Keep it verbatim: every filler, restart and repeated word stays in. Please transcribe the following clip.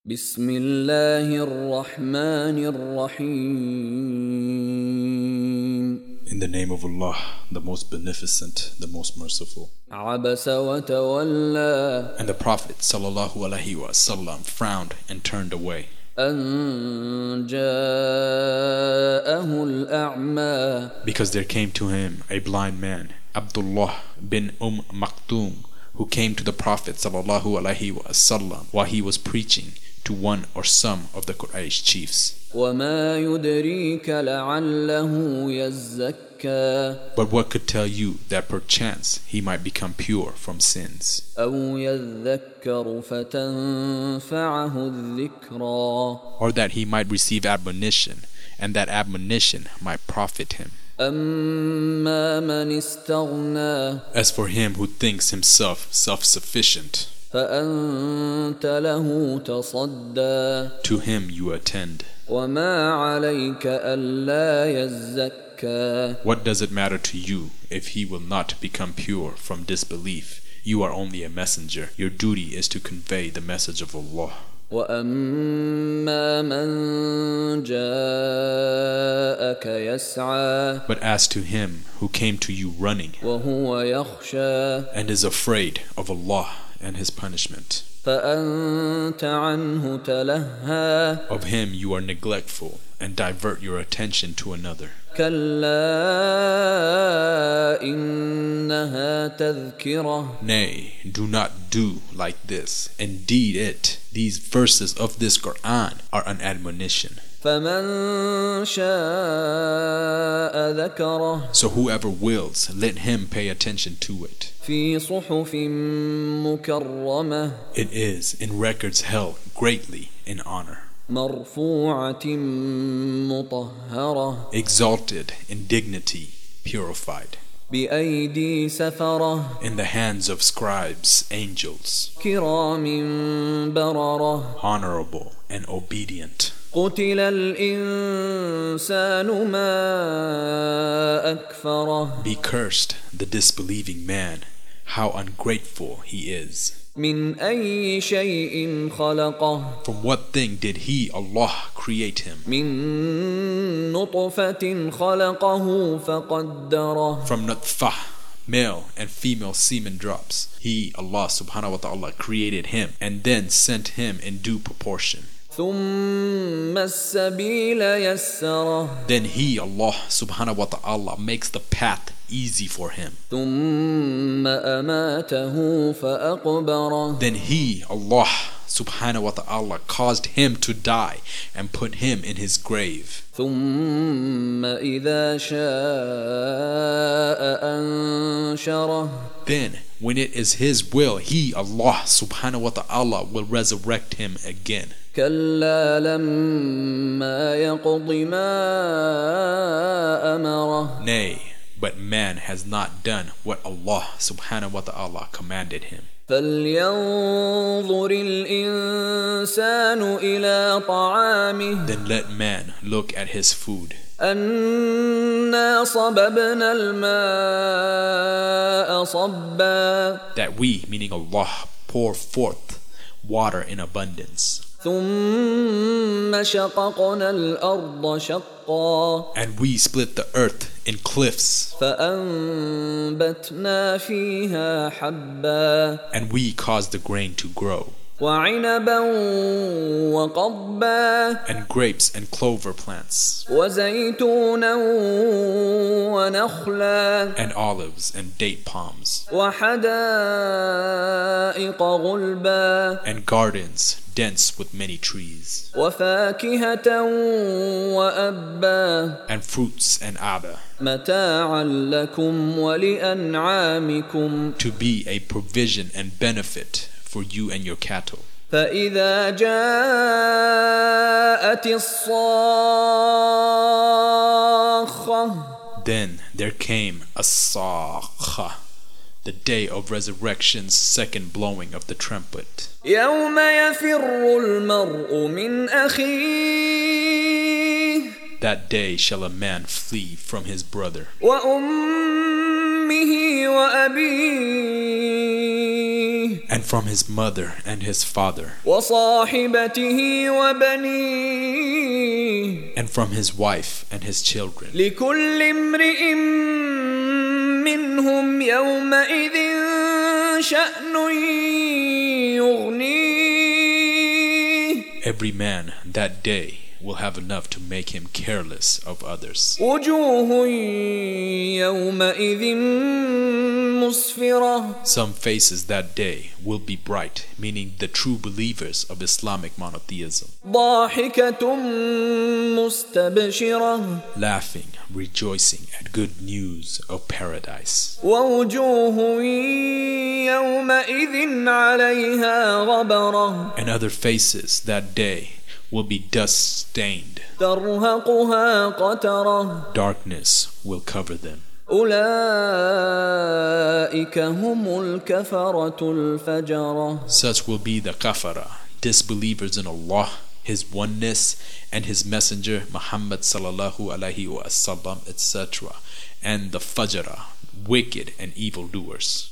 بسم الله الرحمن الرحيم. In the name of Allah, the most beneficent, the most merciful. عبس وتولى. And the Prophet sallallahu alaihi wasallam frowned and turned away. أن جاءه الأعمى. Because there came to him a blind man, Abdullah bin Umm Maktoum, who came to the Prophet sallallahu alaihi wasallam while he was preaching to one or some of the Quraysh chiefs. وما يدريك لعله يزكى. But what could tell you that perchance he might become pure from sins, أو يذكر فتنفعه الذكرى. or that he might receive admonition, and that admonition might profit him? أما من استغنى. As for him who thinks himself self-sufficient, فأنت له تصدى. to him you attend. وما عليك ألا يزكى. What does it matter to you if he will not become pure from disbelief? You are only a messenger. Your duty is to convey the message of Allah. وأما من جاءك يسعى. But as to him who came to you running وهو يخشى. and is afraid of Allah and his punishment, فأنت عنه تلهى. of him you are neglectful and divert your attention to another. كلا إنها تذكرة. Nay, do not do like this. Indeed it, these verses of this Quran are an admonition. فمن شاء ذكره. So whoever wills, let him pay attention to it. في صحف مكرمة. It is in records held greatly in honor, مرفوعة مطهرة. exalted in dignity, purified, بأيدي سفرة. in the hands of scribes, angels, كرام بررة. honorable and obedient. قتل الإنسان ما أكفره. Be cursed the disbelieving man, how ungrateful he is. من أي شيء خلقه. From what thing did he, Allah, create him? من نطفة خلقه فقدره. From nutfah, male and female semen drops. He, Allah subhanahu wa ta'ala, created him and then sent him in due proportion. ثم السبيل يسره. Then he, Allah subhanahu wa ta'ala, makes the path easy for him. ثم أماته فأقبره. Then he, Allah subhanahu wa ta'ala, caused him to die and put him in his grave. ثم إذا شاء أنشره. Then, when it is his will, he, Allah subhanahu wa ta'ala, will resurrect him again. كلا لما يقض ما أمره. Nay, but man has not done what Allah subhanahu wa ta'ala commanded him. فلينظر الإنسان إلى طعامه. Then let man look at his food. أنا صببنا الماء صبا. That we, meaning Allah, pour forth water in abundance. ثم شققنا الأرض شقا. And we split the earth in cliffs. فأنبتنا فيها حبا. And we caused the grain to grow. وعنبا وقضبا. And grapes and clover plants. وزيتونا ونخلا. And olives and date palms. وحدائق غلبا. And gardens dense with many trees. وفاكهة وأبا. And fruits and abba. متاعا لكم ولأنعامكم. To be a provision and benefit for you and your cattle. فإذا جاءت الصاخة. Then there came a sakha, the day of resurrection's second blowing of the trumpet. يوم يفر المرء من أخيه. That day shall a man flee from his brother, وأمه وأبيه. and from his mother and his father, وصاحبته وبنيه and from his wife and his children. لكل امرئ منهم يومئذ شأن يغنيه. Every man that day will have enough to make him careless of others. وجوه يومئذ مسفرة. Some faces that day will be bright, meaning the true believers of Islamic monotheism, ضاحكة مستبشرة. laughing, rejoicing at good news of paradise. ووجوه يومئذ عليها غبرة. And other faces that day will be dust stained. ترهقها قترة. Darkness will cover them. أولئك هم الكفرة الفجرة. Such will be the kafara, disbelievers in Allah, His oneness, and His Messenger Muhammad sallallahu alaihi wasallam, et cetera, and the fajra, wicked and evil doers.